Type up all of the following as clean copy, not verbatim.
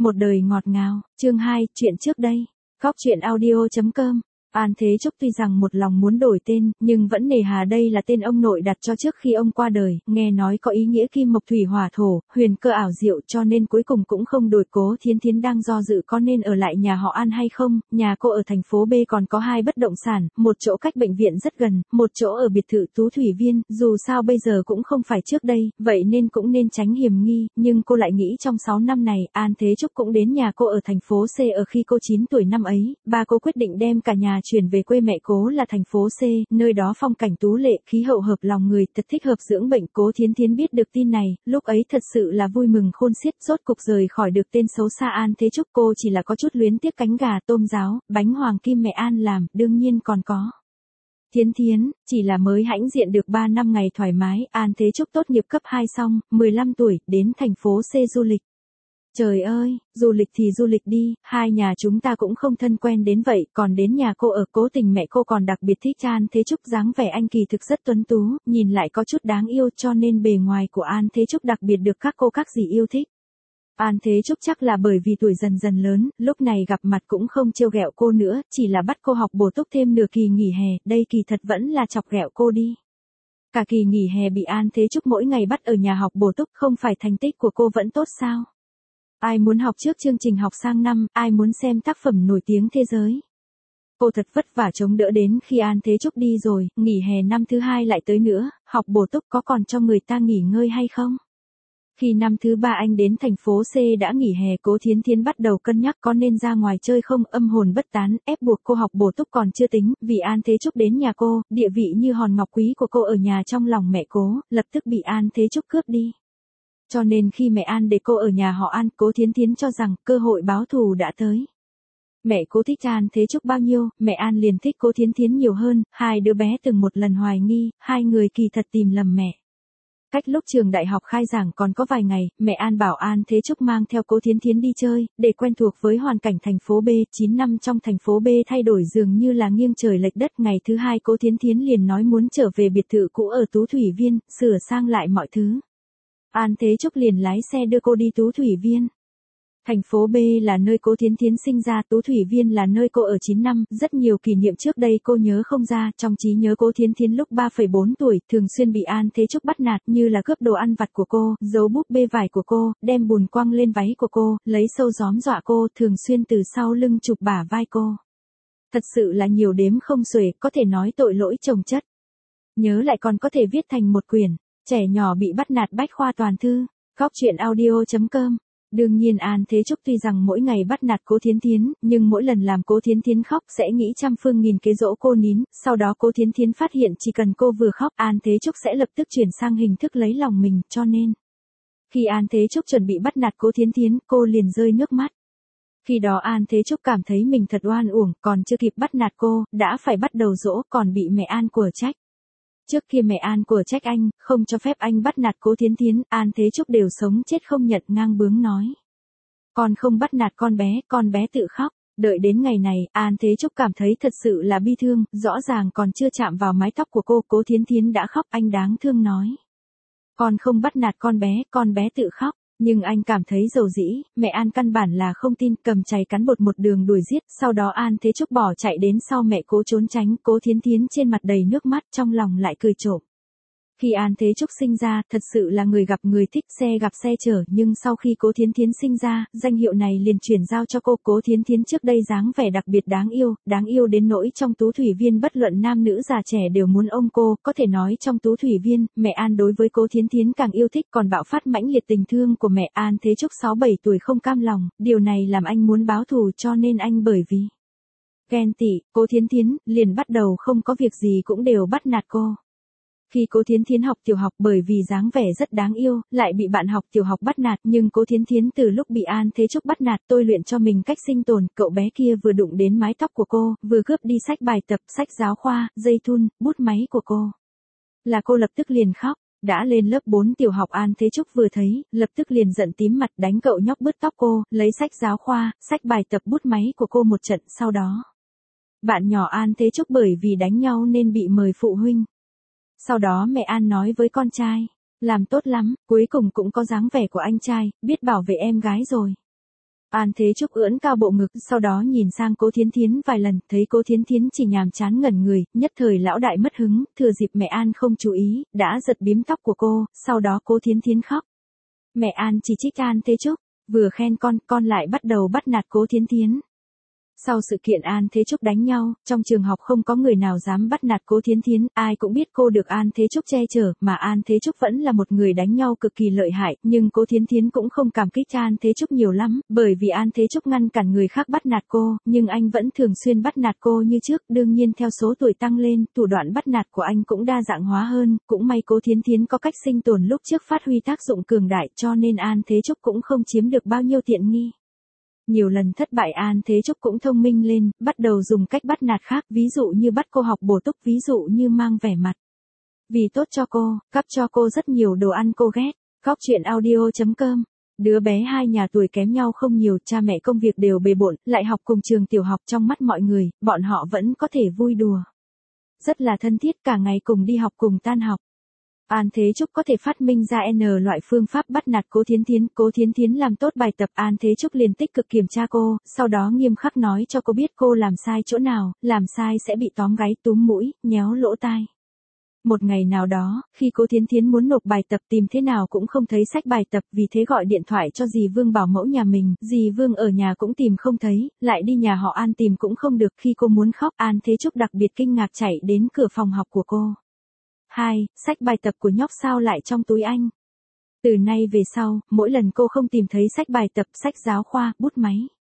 Một đời ngọt ngào, chương 2, chuyện trước đây. Góc truyện audio.com. An Thế Trúc tuy rằng một lòng muốn đổi tên, nhưng vẫn nề hà đây là tên ông nội đặt cho trước khi ông qua đời, nghe nói có ý nghĩa kim mộc thủy hỏa thổ, huyền cơ ảo diệu cho nên cuối cùng cũng không đổi. Cố Thiến Thiến đang do dự có nên ở lại nhà họ An hay không. Nhà cô ở thành phố B còn có 2 bất động sản, một chỗ cách bệnh viện rất gần, một chỗ ở biệt thự Tú Thủy Viên, dù sao bây giờ cũng không phải trước đây, vậy nên cũng nên tránh hiểm nghi, nhưng cô lại nghĩ trong 6 năm này, An Thế Trúc cũng đến nhà cô ở thành phố C ở khi cô 9 tuổi năm ấy, ba cô quyết định đem cả nhà chuyển về quê mẹ cố là thành phố C, nơi đó phong cảnh tú lệ, khí hậu hợp lòng người, thật thích hợp dưỡng bệnh. Cố Thiến Thiến biết được tin này, lúc ấy thật sự là vui mừng khôn xiết, rốt cục rời khỏi được tên xấu xa An Thế Trúc. Cô chỉ là có chút luyến tiếc cánh gà tôm ráo, bánh hoàng kim mẹ An làm, đương nhiên còn có. Thiến Thiến, chỉ là mới hãnh diện được 3 năm ngày thoải mái, An Thế Trúc tốt nghiệp cấp 2 xong, 15 tuổi, đến thành phố C du lịch. Trời ơi, du lịch thì du lịch đi, hai nhà chúng ta cũng không thân quen đến vậy, còn đến nhà cô ở. Cố Tình mẹ cô còn đặc biệt thích An Thế Trúc, dáng vẻ anh kỳ thực rất tuấn tú, nhìn lại có chút đáng yêu cho nên bề ngoài của An Thế Trúc đặc biệt được các cô các dì yêu thích. An Thế Trúc chắc là bởi vì tuổi dần dần lớn, lúc này gặp mặt cũng không trêu ghẹo cô nữa, chỉ là bắt cô học bổ túc thêm nửa kỳ nghỉ hè, đây kỳ thật vẫn là chọc ghẹo cô đi. Cả kỳ nghỉ hè bị An Thế Trúc mỗi ngày bắt ở nhà học bổ túc, không phải thành tích của cô vẫn tốt sao? Ai muốn học trước chương trình học sang năm, ai muốn xem tác phẩm nổi tiếng thế giới. Cô thật vất vả chống đỡ đến khi An Thế Trúc đi rồi, nghỉ hè năm thứ 2 lại tới nữa, học bổ túc có còn cho người ta nghỉ ngơi hay không? Khi năm thứ 3 anh đến thành phố C đã nghỉ hè, Cố Thiến Thiến bắt đầu cân nhắc có nên ra ngoài chơi không, âm hồn bất tán, ép buộc cô học bổ túc còn chưa tính, vì An Thế Trúc đến nhà cô, địa vị như hòn ngọc quý của cô ở nhà trong lòng mẹ Cố, lập tức bị An Thế Trúc cướp đi. Cho nên khi mẹ An để cô ở nhà họ An, Cố Thiến Thiến cho rằng cơ hội báo thù đã tới. Mẹ Cố thích An Thế Trúc bao nhiêu, mẹ An liền thích Cố Thiến Thiến nhiều hơn, hai đứa bé từng một lần hoài nghi, hai người kỳ thật tìm lầm mẹ. Cách lúc trường đại học khai giảng còn có vài ngày, mẹ An bảo An Thế Trúc mang theo Cố Thiến Thiến đi chơi, để quen thuộc với hoàn cảnh thành phố B. 9 năm trong thành phố B thay đổi dường như là nghiêng trời lệch đất. Ngày thứ 2 Cố Thiến Thiến liền nói muốn trở về biệt thự cũ ở Tú Thủy Viên, sửa sang lại mọi thứ. An Thế Trúc liền lái xe đưa cô đi Tú Thủy Viên. Thành phố B là nơi Cố Thiến Thiến sinh ra, Tú Thủy Viên là nơi cô ở 9 năm, rất nhiều kỷ niệm trước đây cô nhớ không ra, trong trí nhớ Cố Thiến Thiến lúc 3,4 tuổi, thường xuyên bị An Thế Trúc bắt nạt, như là cướp đồ ăn vặt của cô, giấu búp bê vải của cô, đem bùn quăng lên váy của cô, lấy sâu gióm dọa cô, thường xuyên từ sau lưng chụp bả vai cô. Thật sự là nhiều đếm không xuể, có thể nói tội lỗi chồng chất. Nhớ lại còn có thể viết thành một quyển, trẻ nhỏ bị bắt nạt bách khoa toàn thư. Góc truyện audio.com. Đương nhiên An Thế Trúc tuy rằng mỗi ngày bắt nạt Cố Thiến Thiến, nhưng mỗi lần làm Cố Thiến Thiến khóc sẽ nghĩ trăm phương nghìn kế dỗ cô nín, sau đó Cố Thiến Thiến phát hiện chỉ cần cô vừa khóc, An Thế Trúc sẽ lập tức chuyển sang hình thức lấy lòng mình, cho nên khi An Thế Trúc chuẩn bị bắt nạt Cố Thiến Thiến, cô liền rơi nước mắt. Khi đó An Thế Trúc cảm thấy mình thật oan uổng, còn chưa kịp bắt nạt cô, đã phải bắt đầu dỗ, còn bị mẹ An của trách. Trước kia mẹ An của trách anh, không cho phép anh bắt nạt Cố Thiến Thiến, An Thế Trúc đều sống chết không nhận, ngang bướng nói. Con không bắt nạt con bé tự khóc. Đợi đến ngày này, An Thế Trúc cảm thấy thật sự là bi thương, rõ ràng còn chưa chạm vào mái tóc của cô, Cố Thiến Thiến đã khóc, anh đáng thương nói. Con không bắt nạt con bé tự khóc. Nhưng anh cảm thấy dầu dĩ, mẹ An căn bản là không tin, cầm chày cán bột một đường đuổi giết, sau đó An Thế Trúc bỏ chạy đến sau mẹ Cố trốn tránh, Cố Thiến Thiến trên mặt đầy nước mắt, trong lòng lại cười trộm. Khi An Thế Trúc sinh ra, thật sự là người gặp người thích, xe gặp xe chở, nhưng sau khi Cố Thiến Thiến sinh ra, danh hiệu này liền chuyển giao cho cô. Cố Thiến Thiến trước đây dáng vẻ đặc biệt đáng yêu đến nỗi trong Tú Thủy Viên bất luận nam nữ già trẻ đều muốn ôm cô, có thể nói trong Tú Thủy Viên, mẹ An đối với Cố Thiến Thiến càng yêu thích, còn bạo phát mãnh liệt tình thương của mẹ. An Thế Trúc 6-7 tuổi không cam lòng, điều này làm anh muốn báo thù, cho nên anh bởi vì ghen tị, Cố Thiến Thiến liền bắt đầu không có việc gì cũng đều bắt nạt cô. Khi Cố Thiến Thiến học tiểu học, bởi vì dáng vẻ rất đáng yêu, lại bị bạn học tiểu học bắt nạt, nhưng Cố Thiến Thiến từ lúc bị An Thế Trúc bắt nạt tôi luyện cho mình cách sinh tồn, cậu bé kia vừa đụng đến mái tóc của cô, vừa cướp đi sách bài tập, sách giáo khoa, dây thun, bút máy của cô. Là cô lập tức liền khóc. Đã lên lớp 4 tiểu học An Thế Trúc vừa thấy, lập tức liền giận tím mặt, đánh cậu nhóc bứt tóc cô, lấy sách giáo khoa, sách bài tập, bút máy của cô một trận, sau đó bạn nhỏ An Thế Trúc bởi vì đánh nhau nên bị mời phụ huynh. Sau đó mẹ An nói với con trai, làm tốt lắm, cuối cùng cũng có dáng vẻ của anh trai, biết bảo vệ em gái rồi. An Thế Trúc ưỡn cao bộ ngực, sau đó nhìn sang Cố Thiến Thiến vài lần, thấy Cố Thiến Thiến chỉ nhàm chán ngẩn người, nhất thời lão đại mất hứng, thừa dịp mẹ An không chú ý, đã giật bím tóc của cô, sau đó Cố Thiến Thiến khóc. Mẹ An chỉ trích An Thế Trúc, vừa khen con lại bắt đầu bắt nạt Cố Thiến Thiến. Sau sự kiện An Thế Trúc đánh nhau, trong trường học không có người nào dám bắt nạt Cố Thiến Thiến, ai cũng biết cô được An Thế Trúc che chở, mà An Thế Trúc vẫn là một người đánh nhau cực kỳ lợi hại, nhưng Cố Thiến Thiến cũng không cảm kích An Thế Trúc nhiều lắm, bởi vì An Thế Trúc ngăn cản người khác bắt nạt cô, nhưng anh vẫn thường xuyên bắt nạt cô như trước, đương nhiên theo số tuổi tăng lên, thủ đoạn bắt nạt của anh cũng đa dạng hóa hơn, cũng may Cố Thiến Thiến có cách sinh tồn lúc trước phát huy tác dụng cường đại, cho nên An Thế Trúc cũng không chiếm được bao nhiêu tiện nghi. Nhiều lần thất bại An Thế Trúc cũng thông minh lên, bắt đầu dùng cách bắt nạt khác, ví dụ như bắt cô học bổ túc, ví dụ như mang vẻ mặt. Vì tốt cho cô, cắp cho cô rất nhiều đồ ăn cô ghét. Góc chuyện audio.com. Đứa bé hai nhà tuổi kém nhau không nhiều, cha mẹ công việc đều bề bộn, lại học cùng trường tiểu học, trong mắt mọi người, bọn họ vẫn có thể vui đùa. Rất là thân thiết, cả ngày cùng đi học cùng tan học. An Thế Trúc có thể phát minh ra N loại phương pháp bắt nạt Cố Thiến Thiến làm tốt bài tập, An Thế Trúc liền tích cực kiểm tra cô, sau đó nghiêm khắc nói cho cô biết cô làm sai chỗ nào, làm sai sẽ bị tóm gáy, túm mũi, nhéo lỗ tai. Một ngày nào đó, khi Cố Thiến Thiến muốn nộp bài tập tìm thế nào cũng không thấy sách bài tập, vì thế gọi điện thoại cho dì Vương bảo mẫu nhà mình, dì Vương ở nhà cũng tìm không thấy, lại đi nhà họ An tìm cũng không được, khi cô muốn khóc, An Thế Trúc đặc biệt kinh ngạc chạy đến cửa phòng học của cô. 2. Sách bài tập của nhóc sao lại trong túi anh? Từ nay về sau, mỗi lần cô không tìm thấy sách bài tập, sách giáo khoa, bút máy,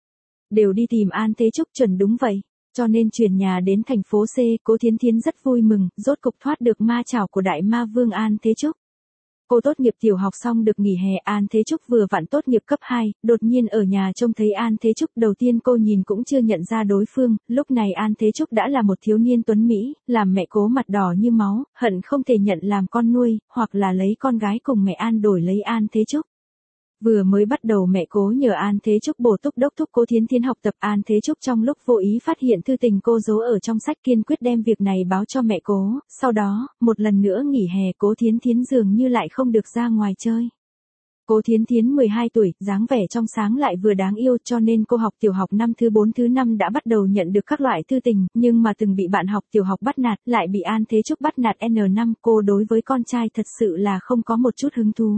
đều đi tìm An Thế Trúc, chuẩn đúng vậy. Cho nên chuyển nhà đến thành phố C, Cố Thiến Thiến rất vui mừng, rốt cục thoát được ma chảo của đại ma vương An Thế Trúc. Cô tốt nghiệp tiểu học xong được nghỉ hè, An Thế Trúc vừa vặn tốt nghiệp cấp 2, đột nhiên ở nhà trông thấy An Thế Trúc, đầu tiên cô nhìn cũng chưa nhận ra đối phương, lúc này An Thế Trúc đã là một thiếu niên tuấn Mỹ, làm mẹ Cố mặt đỏ như máu, hận không thể nhận làm con nuôi, hoặc là lấy con gái cùng mẹ An đổi lấy An Thế Trúc. Vừa mới bắt đầu mẹ Cố nhờ An Thế Trúc bổ túc đốc thúc Cố Thiến Thiến học tập, An Thế Trúc trong lúc vô ý phát hiện thư tình cô giấu ở trong sách, kiên quyết đem việc này báo cho mẹ Cố, sau đó, một lần nữa nghỉ hè, Cố Thiến Thiến dường như lại không được ra ngoài chơi. Cố Thiến Thiến 12 tuổi, dáng vẻ trong sáng lại vừa đáng yêu, cho nên cô học tiểu học năm thứ 4 thứ 5 đã bắt đầu nhận được các loại thư tình, nhưng mà từng bị bạn học tiểu học bắt nạt, lại bị An Thế Trúc bắt nạt N5, cô đối với con trai thật sự là không có một chút hứng thú.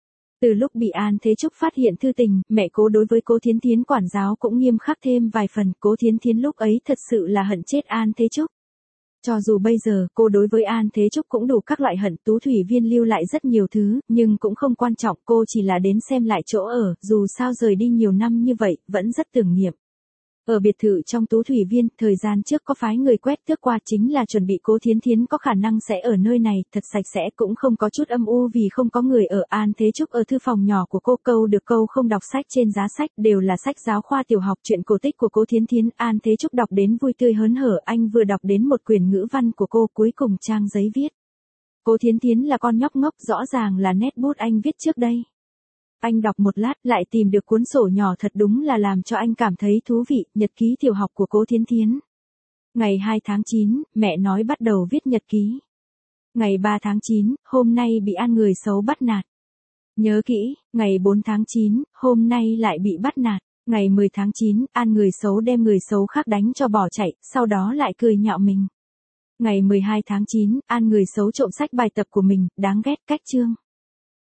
Từ lúc bị An Thế Trúc phát hiện thư tình, mẹ Cố đối với Cố Thiến Thiến quản giáo cũng nghiêm khắc thêm vài phần, Cố Thiến Thiến lúc ấy thật sự là hận chết An Thế Trúc. Cho dù bây giờ, cô đối với An Thế Trúc cũng đủ các loại hận, Tú Thủy Viên lưu lại rất nhiều thứ, nhưng cũng không quan trọng, cô chỉ là đến xem lại chỗ ở, dù sao rời đi nhiều năm như vậy, vẫn rất tưởng niệm. Ở biệt thự trong Tú Thủy Viên, thời gian trước có phái người quét tước qua, chính là chuẩn bị Cố Thiến Thiến có khả năng sẽ ở nơi này, thật sạch sẽ, cũng không có chút âm u vì không có người ở. An Thế Trúc ở thư phòng nhỏ của cô, câu được câu không đọc sách trên giá sách, đều là sách giáo khoa tiểu học, truyện cổ tích của Cố Thiến Thiến, An Thế Trúc đọc đến vui tươi hớn hở, anh vừa đọc đến một quyển ngữ văn của cô, cuối cùng trang giấy viết. Cố Thiến Thiến là con nhóc ngốc, rõ ràng là nét bút anh viết trước đây. Anh đọc một lát, lại tìm được cuốn sổ nhỏ, thật đúng là làm cho anh cảm thấy thú vị, nhật ký tiểu học của Cố Thiến Thiến. Ngày 2 tháng 9, mẹ nói bắt đầu viết nhật ký. Ngày 3 tháng 9, hôm nay bị An người xấu bắt nạt. Nhớ kỹ, ngày 4 tháng 9, hôm nay lại bị bắt nạt. Ngày 10 tháng 9, An người xấu đem người xấu khác đánh cho bỏ chạy, sau đó lại cười nhạo mình. Ngày 12 tháng 9, An người xấu trộm sách bài tập của mình, đáng ghét, cách chương.